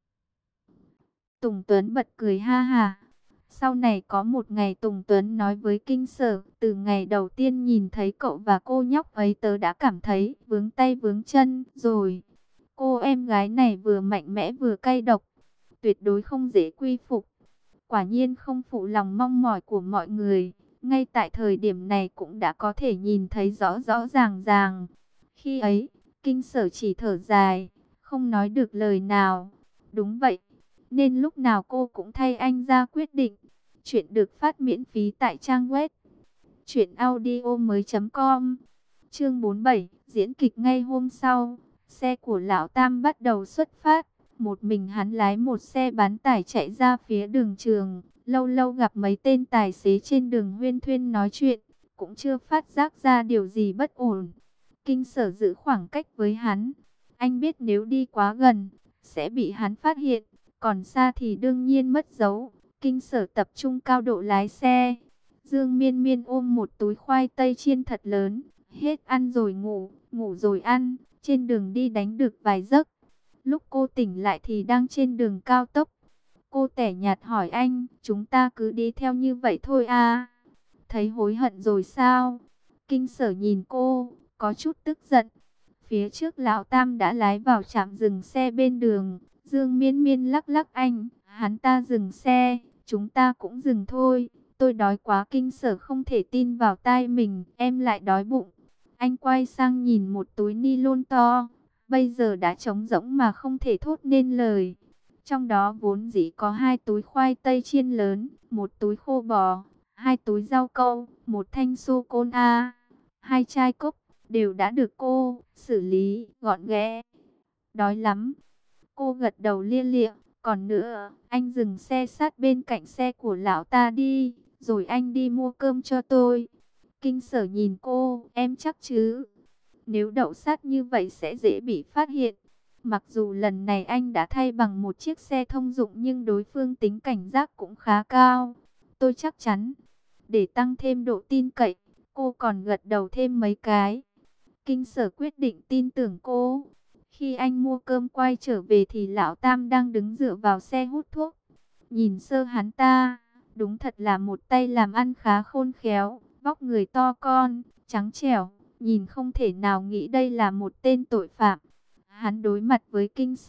Tùng Tuấn bật cười ha ha. Sau này có một ngày Tùng Tuấn nói với Kinh Sở, từ ngày đầu tiên nhìn thấy cậu và cô nhóc ấy tớ đã cảm thấy vướng tay vướng chân rồi. Cô em gái này vừa mạnh mẽ vừa cay độc, tuyệt đối không dễ quy phục. Quả nhiên không phụ lòng mong mỏi của mọi người, ngay tại thời điểm này cũng đã có thể nhìn thấy rõ rõ ràng ràng. Khi ấy, Kinh Sở chỉ thở dài, không nói được lời nào. Đúng vậy, nên lúc nào cô cũng thay anh ra quyết định. Chuyện được phát miễn phí tại trang web truyện audio mới chấm com. Chương bốn mươi bảy, diễn kịch ngay hôm sau, xe của Lão Tam bắt đầu xuất phát. Một mình hắn lái một xe bán tải chạy ra phía đường trường. Lâu lâu gặp mấy tên tài xế trên đường huyên thuyên nói chuyện, cũng chưa phát giác ra điều gì bất ổn. Kinh Sở giữ khoảng cách với hắn. Anh biết nếu đi quá gần, sẽ bị hắn phát hiện, còn xa thì đương nhiên mất dấu. Kinh Sở tập trung cao độ lái xe. Dương Miên Miên ôm một túi khoai tây chiên thật lớn, hết ăn rồi ngủ, ngủ rồi ăn, trên đường đi đánh được vài giấc. Lúc cô tỉnh lại thì đang trên đường cao tốc. Cô tẻ nhạt hỏi anh, chúng ta cứ đi theo như vậy thôi à? Thấy hối hận rồi sao? Kinh Sở nhìn cô, có chút tức giận. Phía trước Lão Tam đã lái vào trạm dừng xe bên đường. Dương Miên Miên lắc lắc anh, hắn ta dừng xe, chúng ta cũng dừng thôi. Tôi đói quá. Kinh Sở không thể tin vào tai mình, em lại đói bụng. Anh quay sang nhìn một túi ni lông to, bây giờ đã trống rỗng mà không thể thốt nên lời. Trong đó vốn dĩ có hai túi khoai tây chiên lớn, một túi khô bò, hai túi rau câu, một thanh sô-cô-la, hai chai cốc, đều đã được cô xử lý gọn ghẽ. Đói lắm. Cô gật đầu lia lịa. Còn nữa, anh dừng xe sát bên cạnh xe của lão ta đi, rồi anh đi mua cơm cho tôi. Kinh Sở nhìn cô, em chắc chứ? Nếu đậu sát như vậy sẽ dễ bị phát hiện. Mặc dù lần này anh đã thay bằng một chiếc xe thông dụng, nhưng đối phương tính cảnh giác cũng khá cao. Tôi chắc chắn. Để tăng thêm độ tin cậy, cô còn gật đầu thêm mấy cái. Kinh Sở quyết định tin tưởng cô. Khi anh mua cơm quay trở về thì Lão Tam đang đứng dựa vào xe hút thuốc. Nhìn sơ hắn ta, đúng thật là một tay làm ăn khá khôn khéo, vóc người to con, trắng trẻo, nhìn không thể nào nghĩ đây là một tên tội phạm. Hắn đối mặt với Kinh Sở,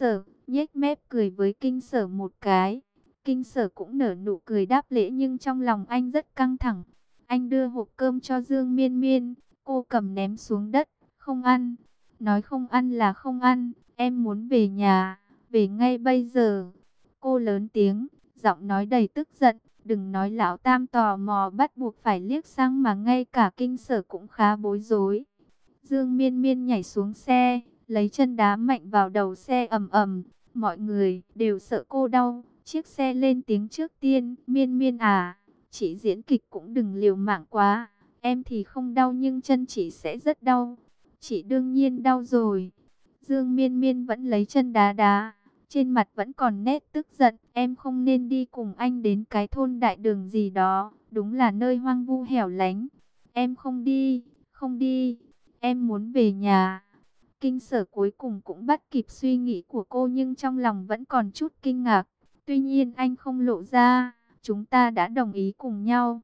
nhếch mép cười với Kinh Sở một cái. Kinh Sở cũng nở nụ cười đáp lễ, nhưng trong lòng anh rất căng thẳng. Anh đưa hộp cơm cho Dương Miên Miên, cô cầm ném xuống đất, không ăn. Nói không ăn là không ăn, em muốn về nhà, về ngay bây giờ. Cô lớn tiếng, giọng nói đầy tức giận, đừng nói lão Tam tò mò bắt buộc phải liếc sang mà ngay cả Kinh Sở cũng khá bối rối. Dương Miên Miên nhảy xuống xe, lấy chân đá mạnh vào đầu xe ầm ầm. Mọi người đều sợ cô đau. Chiếc xe lên tiếng trước tiên, Miên Miên à, chị diễn kịch cũng đừng liều mạng quá. Em thì không đau nhưng chân chị sẽ rất đau. Chị đương nhiên đau rồi. Dương Miên Miên vẫn lấy chân đá đá, trên mặt vẫn còn nét tức giận. Em không nên đi cùng anh đến cái thôn đại đường gì đó, đúng là nơi hoang vu hẻo lánh. Em không đi, không đi, em muốn về nhà. Kinh Sở cuối cùng cũng bắt kịp suy nghĩ của cô, nhưng trong lòng vẫn còn chút kinh ngạc. Tuy nhiên anh không lộ ra. Chúng ta đã đồng ý cùng nhau.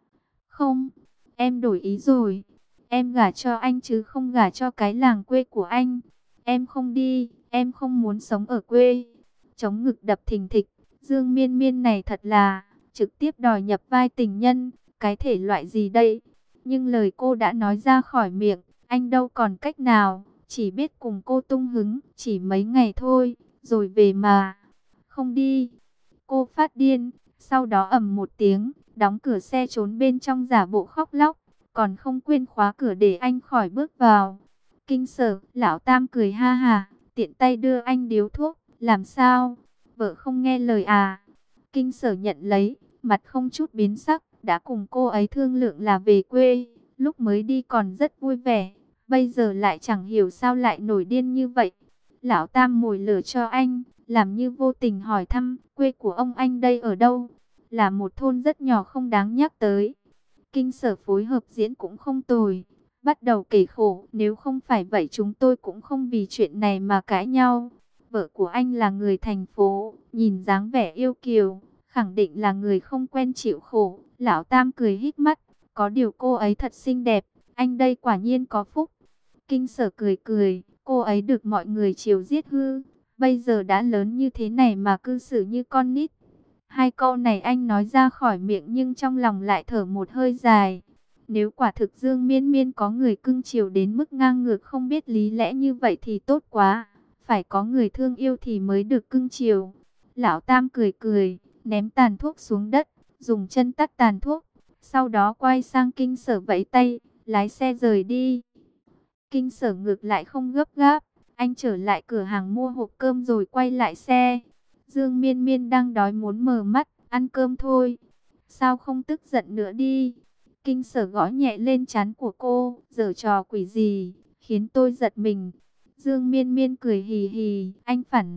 Không, em đổi ý rồi. Em gả cho anh chứ không gả cho cái làng quê của anh. Em không đi, em không muốn sống ở quê. Chống ngực đập thình thịch. Dương Miên Miên này thật là trực tiếp đòi nhập vai tình nhân. Cái thể loại gì đây? Nhưng lời cô đã nói ra khỏi miệng, anh đâu còn cách nào. Chỉ biết cùng cô tung hứng, chỉ mấy ngày thôi, rồi về mà. Không đi. Cô phát điên, sau đó ầm một tiếng, đóng cửa xe trốn bên trong giả bộ khóc lóc, còn không quên khóa cửa để anh khỏi bước vào. Kinh Sở, lão Tam cười ha hà, tiện tay đưa anh điếu thuốc, làm sao? Vợ không nghe lời à? Kinh Sở nhận lấy, mặt không chút biến sắc, đã cùng cô ấy thương lượng là về quê, lúc mới đi còn rất vui vẻ, bây giờ lại chẳng hiểu sao lại nổi điên như vậy. Lão Tam mồi lửa cho anh, làm như vô tình hỏi thăm, quê của ông anh đây ở đâu? Là một thôn rất nhỏ không đáng nhắc tới. Kinh Sở phối hợp diễn cũng không tồi, bắt đầu kể khổ, nếu không phải vậy chúng tôi cũng không vì chuyện này mà cãi nhau. Vợ của anh là người thành phố, nhìn dáng vẻ yêu kiều, khẳng định là người không quen chịu khổ. Lão Tam cười híp mắt, có điều cô ấy thật xinh đẹp, anh đây quả nhiên có phúc. Kinh Sở cười cười, cô ấy được mọi người chiều giết hư, bây giờ đã lớn như thế này mà cư xử như con nít. Hai câu này anh nói ra khỏi miệng nhưng trong lòng lại thở một hơi dài. Nếu quả thực Dương Miên Miên có người cưng chiều đến mức ngang ngược không biết lý lẽ như vậy thì tốt quá. Phải có người thương yêu thì mới được cưng chiều. Lão Tam cười cười, ném tàn thuốc xuống đất, dùng chân tắt tàn thuốc. Sau đó quay sang Kinh Sở vẫy tay, lái xe rời đi. Kinh Sở ngược lại không gấp gáp, anh trở lại cửa hàng mua hộp cơm rồi quay lại xe. Dương Miên Miên đang đói muốn mở mắt, ăn cơm thôi. Sao không tức giận nữa đi? Kinh Sở gõ nhẹ lên trán của cô, giở trò quỷ gì, khiến tôi giật mình. Dương Miên Miên cười hì hì, anh phản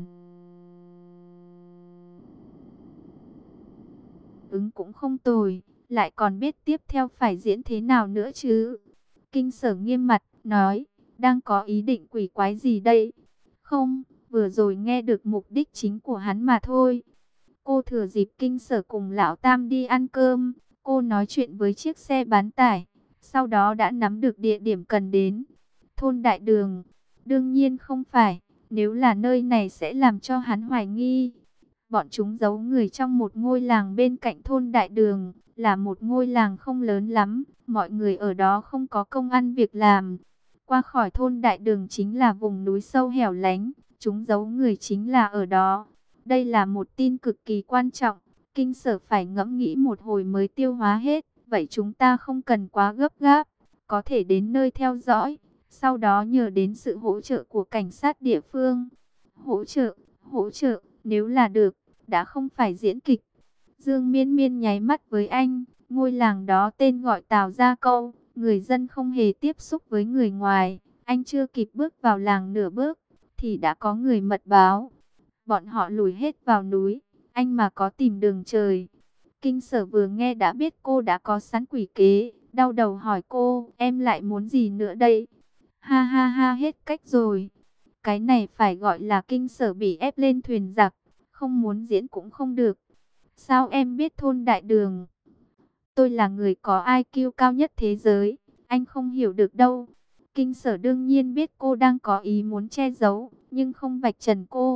ứng cũng không tồi, lại còn biết tiếp theo phải diễn thế nào nữa chứ. Kinh Sở nghiêm mặt, nói, đang có ý định quỷ quái gì đây? Không, vừa rồi nghe được mục đích chính của hắn mà thôi. Cô thừa dịp Kinh Sở cùng lão Tam đi ăn cơm, cô nói chuyện với chiếc xe bán tải, sau đó đã nắm được địa điểm cần đến. Thôn Đại Đường, đương nhiên không phải, nếu là nơi này sẽ làm cho hắn hoài nghi. Bọn chúng giấu người trong một ngôi làng bên cạnh thôn Đại Đường, là một ngôi làng không lớn lắm, mọi người ở đó không có công ăn việc làm. Qua khỏi thôn Đại Đường chính là vùng núi sâu hẻo lánh, chúng giấu người chính là ở đó. Đây là một tin cực kỳ quan trọng, Kinh Sở phải ngẫm nghĩ một hồi mới tiêu hóa hết. Vậy chúng ta không cần quá gấp gáp, có thể đến nơi theo dõi, sau đó nhờ đến sự hỗ trợ của cảnh sát địa phương. Hỗ trợ, hỗ trợ, nếu là được, đã không phải diễn kịch. Dương Miên Miên nháy mắt với anh, ngôi làng đó tên gọi Tào Gia Câu, người dân không hề tiếp xúc với người ngoài. Anh chưa kịp bước vào làng nửa bước, thì đã có người mật báo. Bọn họ lùi hết vào núi, anh mà có tìm đường trời. Kinh Sở vừa nghe đã biết cô đã có sẵn quỷ kế, đau đầu hỏi cô, em lại muốn gì nữa đây? Ha ha ha, hết cách rồi. Cái này phải gọi là Kinh Sở bị ép lên thuyền giặc, không muốn diễn cũng không được. Sao em biết thôn Đại Đường? Tôi là người có i kiu cao nhất thế giới, anh không hiểu được đâu. Kinh Sở đương nhiên biết cô đang có ý muốn che giấu, nhưng không vạch trần cô.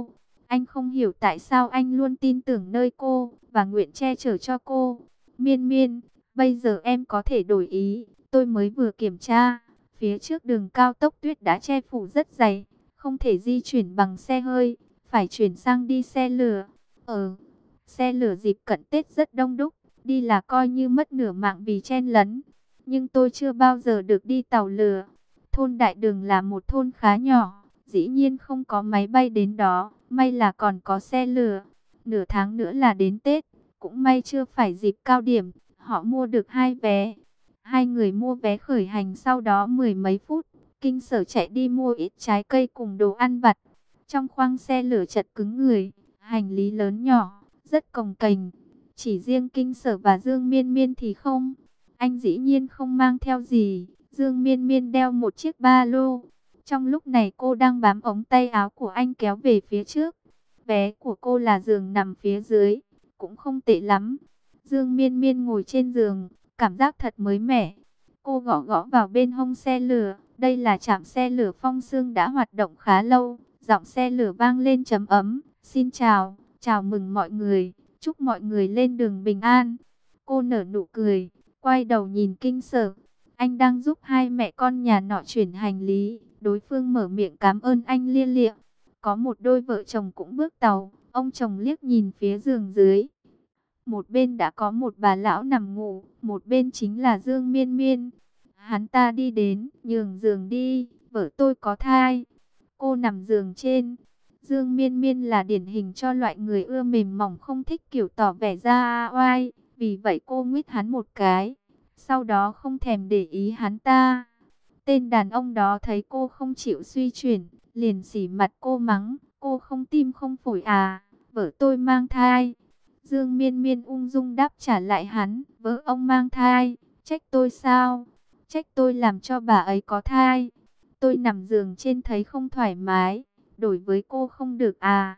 Anh không hiểu tại sao anh luôn tin tưởng nơi cô và nguyện che chở cho cô. Miên Miên, bây giờ em có thể đổi ý. Tôi mới vừa kiểm tra, phía trước đường cao tốc tuyết đã che phủ rất dày, không thể di chuyển bằng xe hơi, phải chuyển sang đi xe lửa. Ờ, xe lửa dịp cận Tết rất đông đúc, đi là coi như mất nửa mạng vì chen lấn. Nhưng tôi chưa bao giờ được đi tàu lửa. Thôn Đại Đường là một thôn khá nhỏ, dĩ nhiên không có máy bay đến đó, may là còn có xe lửa. Nửa tháng nữa là đến Tết, cũng may chưa phải dịp cao điểm, họ mua được hai vé. Hai người mua vé khởi hành, sau đó mười mấy phút, Kinh Sở chạy đi mua ít trái cây cùng đồ ăn vặt. Trong khoang xe lửa chật cứng người, hành lý lớn nhỏ, rất cồng kềnh. Chỉ riêng Kinh Sở và Dương Miên Miên thì không. Anh dĩ nhiên không mang theo gì. Dương Miên Miên đeo một chiếc ba lô. Trong lúc này cô đang bám ống tay áo của anh kéo về phía trước. Vé của cô là giường nằm phía dưới, cũng không tệ lắm. Dương Miên Miên ngồi trên giường, cảm giác thật mới mẻ. Cô gõ gõ vào bên hông xe lửa. Đây là trạm xe lửa Phong Sương đã hoạt động khá lâu. Giọng xe lửa vang lên trầm ấm. Xin chào, chào mừng mọi người, chúc mọi người lên đường bình an. Cô nở nụ cười, quay đầu nhìn Kinh Sở. Anh đang giúp hai mẹ con nhà nọ chuyển hành lý. Đối phương mở miệng cảm ơn anh lia lịa. Có một đôi vợ chồng cũng bước tàu. Ông chồng liếc nhìn phía giường dưới. Một bên đã có một bà lão nằm ngủ, một bên chính là Dương Miên Miên. Hắn ta đi đến, nhường giường đi, vợ tôi có thai. Cô nằm giường trên. Dương Miên Miên là điển hình cho loại người ưa mềm mỏng, không thích kiểu tỏ vẻ ra oai. Vì vậy cô nguyết hắn một cái, sau đó không thèm để ý hắn ta. Tên đàn ông đó thấy cô không chịu suy chuyển, liền xỉ mặt cô mắng. Cô không tim không phổi à, vợ tôi mang thai. Dương Miên Miên ung dung đáp trả lại hắn, vợ ông mang thai, trách tôi sao? Trách tôi làm cho bà ấy có thai. Tôi nằm giường trên thấy không thoải mái, đổi với cô không được à?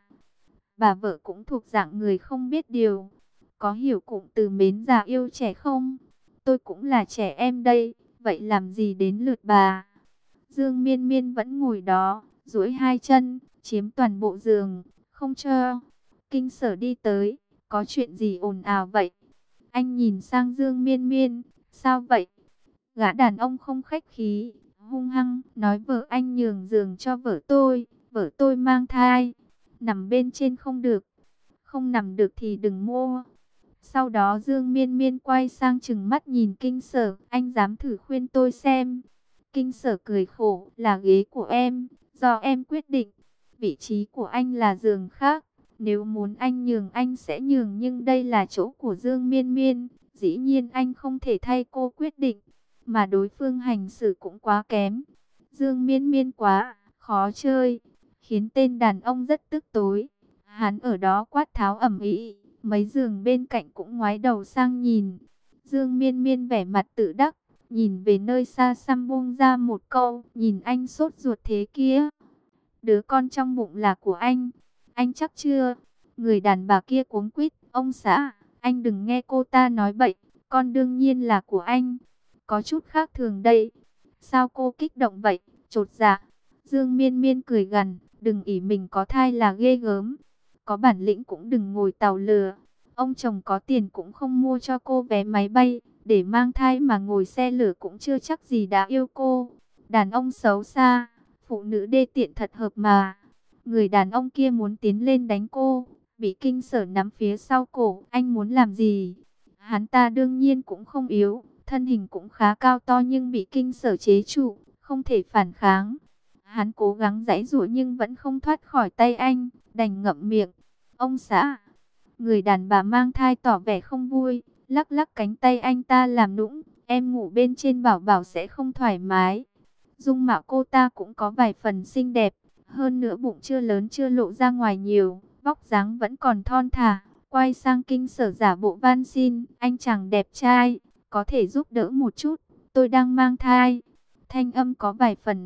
Bà vợ cũng thuộc dạng người không biết điều. Có hiểu cụm từ mến già yêu trẻ không? Tôi cũng là trẻ em đây, vậy làm gì đến lượt bà? Dương Miên Miên vẫn ngồi đó, duỗi hai chân, chiếm toàn bộ giường, không cho. Kinh Sở đi tới, có chuyện gì ồn ào vậy? Anh nhìn sang Dương Miên Miên, sao vậy? Gã đàn ông không khách khí, hung hăng, nói vợ anh nhường giường cho vợ tôi, vợ tôi mang thai. Nằm bên trên không được, không nằm được thì đừng mua. Sau đó Dương Miên Miên quay sang trừng mắt nhìn Kinh Sở, anh dám thử khuyên tôi xem. Kinh Sở cười khổ, là ghế của em, do em quyết định. Vị trí của anh là giường khác, nếu muốn anh nhường anh sẽ nhường, nhưng đây là chỗ của Dương Miên Miên, dĩ nhiên anh không thể thay cô quyết định. Mà đối phương hành xử cũng quá kém. Dương Miên Miên quá khó chơi, khiến tên đàn ông rất tức tối. Hắn ở đó quát tháo ầm ĩ, mấy giường bên cạnh cũng ngoái đầu sang nhìn. Dương Miên Miên vẻ mặt tự đắc, nhìn về nơi xa xăm buông ra một câu, nhìn anh sốt ruột thế kia. Đứa con trong bụng là của anh, anh chắc chưa? Người đàn bà kia cuống quýt, ông xã, anh đừng nghe cô ta nói bậy, con đương nhiên là của anh. Có chút khác thường đây. Sao cô kích động vậy? Chột dạ. Dương Miên Miên cười gằn, đừng ỷ mình có thai là ghê gớm. Có bản lĩnh cũng đừng ngồi tàu lừa. Ông chồng có tiền cũng không mua cho cô vé máy bay, để mang thai mà ngồi xe lửa cũng chưa chắc gì đã yêu cô. Đàn ông xấu xa, phụ nữ đê tiện thật hợp mà. Người đàn ông kia muốn tiến lên đánh cô, bị Kinh Sở nắm phía sau cổ. Anh muốn làm gì? Hắn ta đương nhiên cũng không yếu, thân hình cũng khá cao to, nhưng bị Kinh Sở chế trụ, không thể phản kháng. Hắn cố gắng giãy giụa nhưng vẫn không thoát khỏi tay anh, đành ngậm miệng. Ông xã. Người đàn bà mang thai tỏ vẻ không vui, lắc lắc cánh tay anh ta làm nũng. Em ngủ bên trên bảo bảo sẽ không thoải mái. Dung mạo cô ta cũng có vài phần xinh đẹp, hơn nữa bụng chưa lớn chưa lộ ra ngoài nhiều, vóc dáng vẫn còn thon thả. Quay sang Kinh Sở giả bộ van xin, anh chàng đẹp trai, có thể giúp đỡ một chút, tôi đang mang thai. Thanh âm có vài phần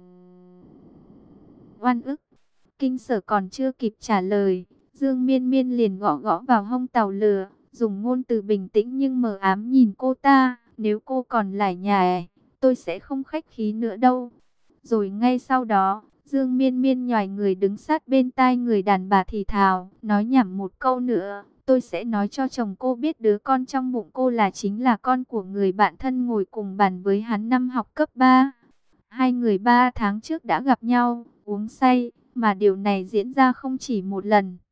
oan ức. Kinh Sở còn chưa kịp trả lời, Dương Miên Miên liền gõ gõ vào hông tàu lửa, dùng ngôn từ bình tĩnh nhưng mờ ám nhìn cô ta. Nếu cô còn lải nhải, tôi sẽ không khách khí nữa đâu. Rồi ngay sau đó, Dương Miên Miên nhòi người đứng sát bên tai người đàn bà thì thào, nói nhảm một câu nữa, tôi sẽ nói cho chồng cô biết đứa con trong bụng cô là chính là con của người bạn thân ngồi cùng bàn với hắn năm học cấp ba. Hai người ba tháng trước đã gặp nhau, uống say, mà điều này diễn ra không chỉ một lần.